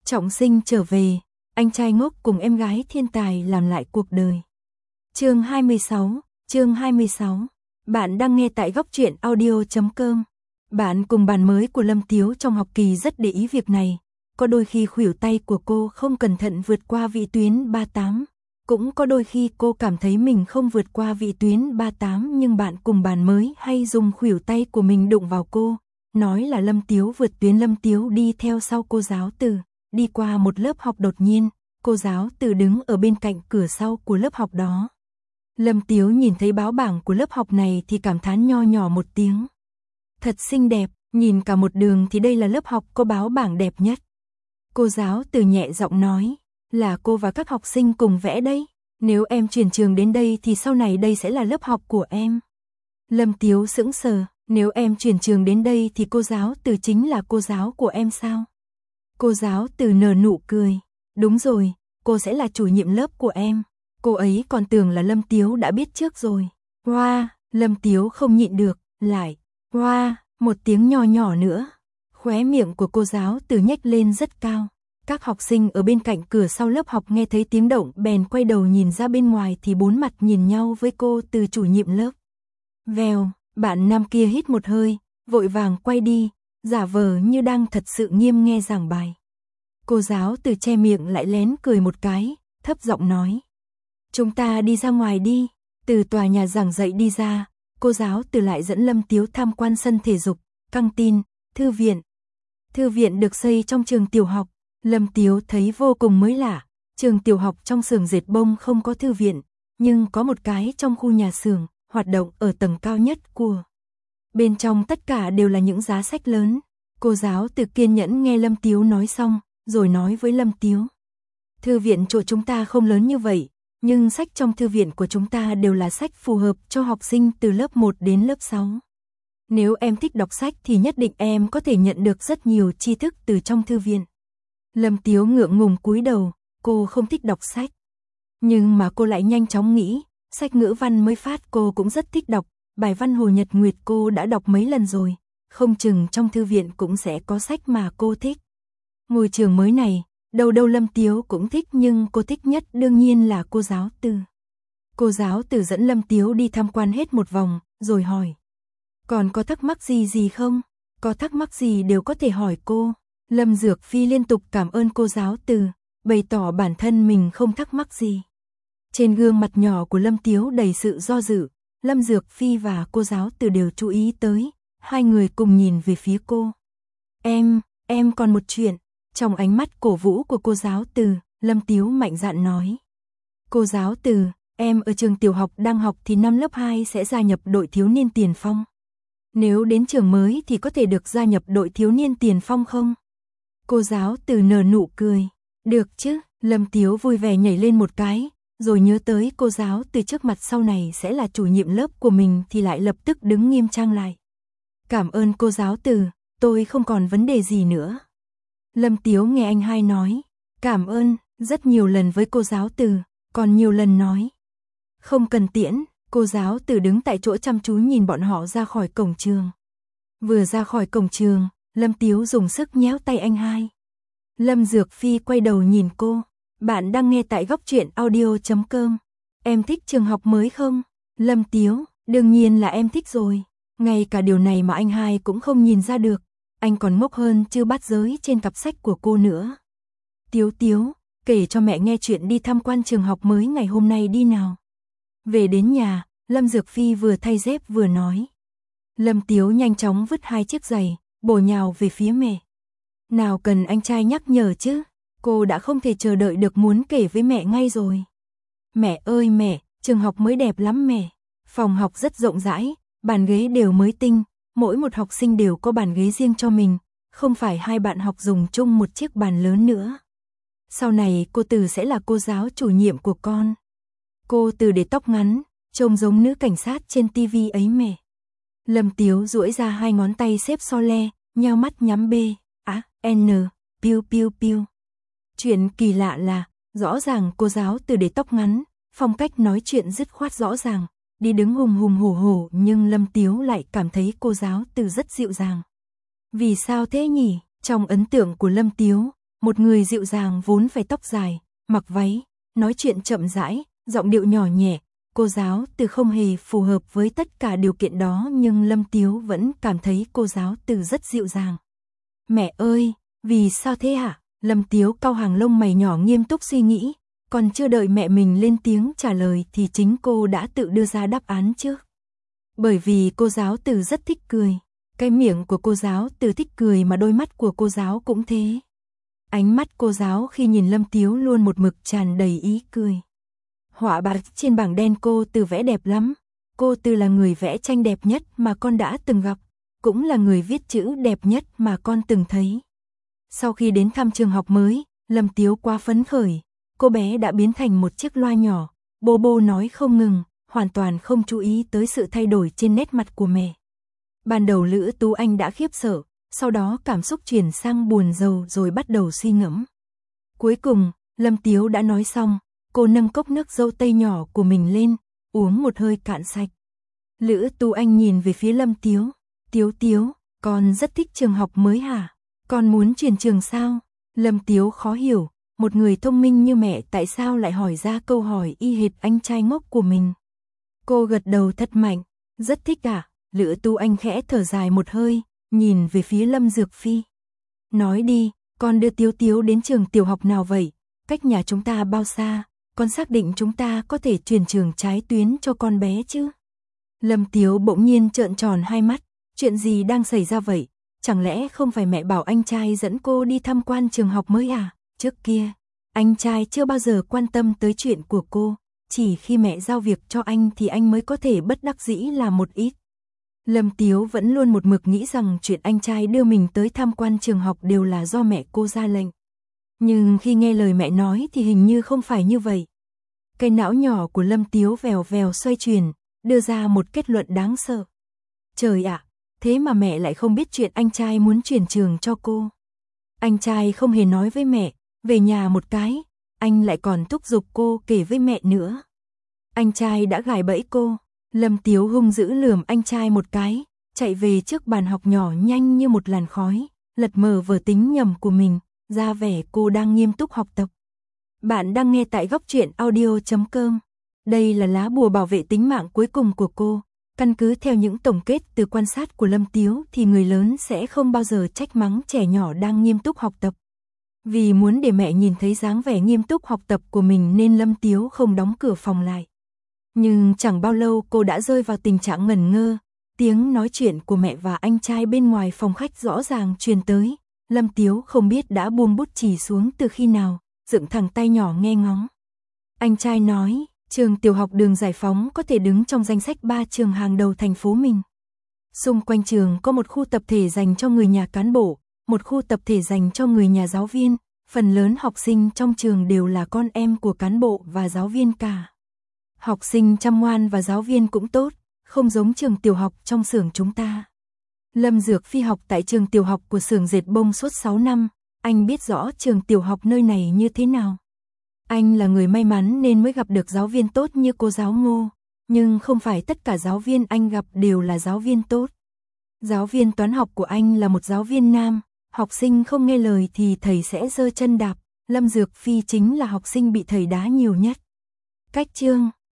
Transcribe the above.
Trọng sinh trở về, anh trai ngốc cùng em gái thiên tài làm lại cuộc đời. Chương 26. Bạn đang nghe tại góc truyện audio.com. Bạn cùng bàn mới của Lâm Tiếu trong học kỳ rất để ý việc này. Có đôi khi khuỷu tay của cô không cẩn thận vượt qua vị tuyến 38. Cũng có đôi khi cô cảm thấy mình không vượt qua vị tuyến 38 nhưng bạn cùng bàn mới hay dùng khuỷu tay của mình đụng vào cô. Nói là Lâm Tiếu vượt tuyến. Lâm Tiếu đi theo sau cô giáo Từ. Đi qua một lớp học đột nhiên, cô giáo Từ đứng ở bên cạnh cửa sau của lớp học đó. Lâm Tiếu nhìn thấy báo bảng của lớp học này thì cảm thán nho nhỏ một tiếng. Thật xinh đẹp, nhìn cả một đường thì đây là lớp học có báo bảng đẹp nhất. Cô giáo Từ nhẹ giọng nói, là cô và các học sinh cùng vẽ đấy. Nếu em chuyển trường đến đây thì sau này đây sẽ là lớp học của em. Lâm Tiếu sững sờ, nếu em chuyển trường đến đây thì cô giáo Từ chính là cô giáo của em sao? Cô giáo Từ nở nụ cười, đúng rồi, cô sẽ là chủ nhiệm lớp của em. Cô ấy còn tưởng là Lâm Tiếu đã biết trước rồi. Hoa, Lâm Tiếu không nhịn được, lại, hoa, một tiếng nho nhỏ nữa. Khóe miệng của cô giáo Từ nhếch lên rất cao. Các học sinh ở bên cạnh cửa sau lớp học nghe thấy tiếng động bèn quay đầu nhìn ra bên ngoài thì bốn mặt nhìn nhau với cô Từ chủ nhiệm lớp. Vèo, bạn nam kia hít một hơi, vội vàng quay đi, giả vờ như đang thật sự nghiêm nghe giảng bài. Cô giáo Từ che miệng lại lén cười một cái, thấp giọng nói. Chúng ta đi ra ngoài đi. Từ tòa nhà giảng dạy đi ra, cô giáo Từ lại dẫn Lâm Tiếu tham quan sân thể dục, căng tin, thư viện. Thư viện được xây trong trường tiểu học. Lâm Tiếu thấy vô cùng mới lạ. Trường tiểu học trong xưởng dệt bông không có thư viện, nhưng có một cái trong khu nhà xưởng, hoạt động ở tầng cao nhất của. Bên trong tất cả đều là những giá sách lớn. Cô giáo Từ kiên nhẫn nghe Lâm Tiếu nói xong, rồi nói với Lâm Tiếu. Thư viện chỗ chúng ta không lớn như vậy, nhưng sách trong thư viện của chúng ta đều là sách phù hợp cho học sinh từ lớp 1 đến lớp 6. Nếu em thích đọc sách thì nhất định em có thể nhận được rất nhiều tri thức từ trong thư viện. Lâm Tiếu ngượng ngùng cúi đầu, cô không thích đọc sách. Nhưng mà cô lại nhanh chóng nghĩ, sách ngữ văn mới phát cô cũng rất thích đọc, bài văn Hồ Nhật Nguyệt cô đã đọc mấy lần rồi, không chừng trong thư viện cũng sẽ có sách mà cô thích. Ngôi trường mới này, đâu Lâm Tiếu cũng thích nhưng cô thích nhất đương nhiên là cô giáo Từ. Cô giáo Từ dẫn Lâm Tiếu đi tham quan hết một vòng, rồi hỏi. Còn có thắc mắc gì không? Có thắc mắc gì đều có thể hỏi cô. Lâm Dược Phi liên tục cảm ơn cô giáo Từ, bày tỏ bản thân mình không thắc mắc gì. Trên gương mặt nhỏ của Lâm Tiếu đầy sự do dự, Lâm Dược Phi và cô giáo Từ đều chú ý tới, hai người cùng nhìn về phía cô. Em còn một chuyện. Trong ánh mắt cổ vũ của cô giáo Từ, Lâm Tiếu mạnh dạn nói. Cô giáo Từ, em ở trường tiểu học đang học thì năm lớp 2 sẽ gia nhập đội thiếu niên tiền phong. Nếu đến trường mới thì có thể được gia nhập đội thiếu niên tiền phong không? Cô giáo Từ nở nụ cười. Được chứ, Lâm Tiếu vui vẻ nhảy lên một cái, rồi nhớ tới cô giáo Từ trước mặt sau này sẽ là chủ nhiệm lớp của mình thì lại lập tức đứng nghiêm trang lại. Cảm ơn cô giáo Từ, tôi không còn vấn đề gì nữa. Lâm Tiếu nghe anh hai nói, cảm ơn, rất nhiều lần với cô giáo Từ, còn nhiều lần nói. Không cần tiễn, cô giáo Từ đứng tại chỗ chăm chú nhìn bọn họ ra khỏi cổng trường. Vừa ra khỏi cổng trường, Lâm Tiếu dùng sức nhéo tay anh hai. Lâm Dược Phi quay đầu nhìn cô, bạn đang nghe tại góc truyện audio.com. Em thích trường học mới không? Lâm Tiếu, đương nhiên là em thích rồi. Ngay cả điều này mà anh hai cũng không nhìn ra được. Anh còn ngốc hơn chư bát giới trên cặp sách của cô nữa. Tiếu, kể cho mẹ nghe chuyện đi tham quan trường học mới ngày hôm nay đi nào. Về đến nhà, Lâm Dược Phi vừa thay dép vừa nói. Lâm Tiếu nhanh chóng vứt hai chiếc giày, bổ nhào về phía mẹ. Nào cần anh trai nhắc nhở chứ, cô đã không thể chờ đợi được muốn kể với mẹ ngay rồi. Mẹ ơi mẹ, trường học mới đẹp lắm mẹ. Phòng học rất rộng rãi, bàn ghế đều mới tinh. Mỗi một học sinh đều có bàn ghế riêng cho mình, không phải hai bạn học dùng chung một chiếc bàn lớn nữa. Sau này cô Từ sẽ là cô giáo chủ nhiệm của con. Cô Từ để tóc ngắn, trông giống nữ cảnh sát trên tivi ấy mẹ. Lâm Tiếu duỗi ra hai ngón tay xếp so le, nheo mắt nhắm B, N, piu piu piu. Chuyện kỳ lạ là, rõ ràng cô giáo Từ để tóc ngắn, phong cách nói chuyện dứt khoát rõ ràng. Đi đứng hùng hổ nhưng Lâm Tiếu lại cảm thấy cô giáo Từ rất dịu dàng. Vì sao thế nhỉ? Trong ấn tượng của Lâm Tiếu, Một người dịu dàng vốn phải tóc dài, mặc váy, nói chuyện chậm rãi, giọng điệu nhỏ nhẹ. Cô giáo Từ không hề phù hợp với tất cả điều kiện đó, nhưng Lâm Tiếu vẫn cảm thấy cô giáo Từ rất dịu dàng. Mẹ ơi, vì sao thế hả? Lâm Tiếu cau hàng lông mày nhỏ nghiêm túc suy nghĩ, còn chưa đợi mẹ mình lên tiếng trả lời thì chính cô đã tự đưa ra đáp án trước. Bởi vì cô giáo Từ rất thích cười. Cái miệng của cô giáo Từ thích cười mà đôi mắt của cô giáo cũng thế. Ánh mắt cô giáo khi nhìn Lâm Tiếu luôn một mực tràn đầy ý cười. Họa bạc trên bảng đen cô Từ vẽ đẹp lắm. Cô Từ là người vẽ tranh đẹp nhất mà con đã từng gặp, cũng là người viết chữ đẹp nhất mà con từng thấy. Sau khi đến thăm trường học mới, Lâm Tiếu quá phấn khởi. Cô bé đã biến thành một chiếc loa nhỏ, bô bô nói không ngừng, hoàn toàn không chú ý tới sự thay đổi trên nét mặt của mẹ. Ban đầu Lữ Tú Anh đã khiếp sợ, sau đó cảm xúc chuyển sang buồn rầu rồi bắt đầu suy ngẫm. Cuối cùng, Lâm Tiếu đã nói xong, cô nâng cốc nước dâu tây nhỏ của mình lên, uống một hơi cạn sạch. Lữ Tú Anh nhìn về phía Lâm Tiếu, Tiếu, con rất thích trường học mới hả? Con muốn chuyển trường sao? Lâm Tiếu khó hiểu, một người thông minh như mẹ tại sao lại hỏi ra câu hỏi y hệt anh trai ngốc của mình. Cô gật đầu thật mạnh, rất thích à? Lữ Tú Anh khẽ thở dài một hơi, nhìn về phía Lâm Dược Phi. Nói đi, con đưa Tiếu đến trường tiểu học nào vậy? Cách nhà chúng ta bao xa? Con xác định chúng ta có thể chuyển trường trái tuyến cho con bé chứ? Lâm Tiếu bỗng nhiên trợn tròn hai mắt, chuyện gì đang xảy ra vậy? Chẳng lẽ không phải mẹ bảo anh trai dẫn cô đi tham quan trường học mới à? Trước kia, anh trai chưa bao giờ quan tâm tới chuyện của cô, chỉ khi mẹ giao việc cho anh thì anh mới có thể bất đắc dĩ làm một ít. Lâm Tiếu vẫn luôn một mực nghĩ rằng chuyện anh trai đưa mình tới tham quan trường học đều là do mẹ cô ra lệnh. Nhưng khi nghe lời mẹ nói thì hình như không phải như vậy. Cái não nhỏ của Lâm Tiếu vèo vèo xoay chuyển, đưa ra một kết luận đáng sợ. Trời ạ, thế mà mẹ lại không biết chuyện anh trai muốn chuyển trường cho cô. Anh trai không hề nói với mẹ, về nhà một cái, anh lại còn thúc giục cô kể với mẹ nữa. Anh trai đã gài bẫy cô. Lâm Tiếu hung dữ lườm anh trai một cái, chạy về trước bàn học nhỏ nhanh như một làn khói, lật mở vở tính nhầm của mình, ra vẻ cô đang nghiêm túc học tập. Bạn đang nghe tại Góc Truyện Audio.com. Đây là lá bùa bảo vệ tính mạng cuối cùng của cô. Căn cứ theo những tổng kết từ quan sát của Lâm Tiếu thì người lớn sẽ không bao giờ trách mắng trẻ nhỏ đang nghiêm túc học tập. Vì muốn để mẹ nhìn thấy dáng vẻ nghiêm túc học tập của mình nên Lâm Tiếu không đóng cửa phòng lại. Nhưng chẳng bao lâu cô đã rơi vào tình trạng ngẩn ngơ, tiếng nói chuyện của mẹ và anh trai bên ngoài phòng khách rõ ràng truyền tới. Lâm Tiếu không biết đã buông bút chì xuống từ khi nào, dựng thẳng tay nhỏ nghe ngóng. Anh trai nói, trường tiểu học Đường Giải Phóng có thể đứng trong danh sách 3 trường hàng đầu thành phố mình. Xung quanh trường có một khu tập thể dành cho người nhà cán bộ, một khu tập thể dành cho người nhà giáo viên, phần lớn học sinh trong trường đều là con em của cán bộ và giáo viên cả. Học sinh chăm ngoan và giáo viên cũng tốt, không giống trường tiểu học trong xưởng chúng ta. Lâm Dược Phi học tại trường tiểu học của xưởng dệt bông suốt 6 năm, anh biết rõ trường tiểu học nơi này như thế nào. Anh là người may mắn nên mới gặp được giáo viên tốt như cô giáo Ngô, nhưng không phải tất cả giáo viên anh gặp đều là giáo viên tốt. Giáo viên toán học của anh là một giáo viên nam, học sinh không nghe lời thì thầy sẽ giơ chân đạp, Lâm Dược Phi chính là học sinh bị thầy đá nhiều nhất. Cách chương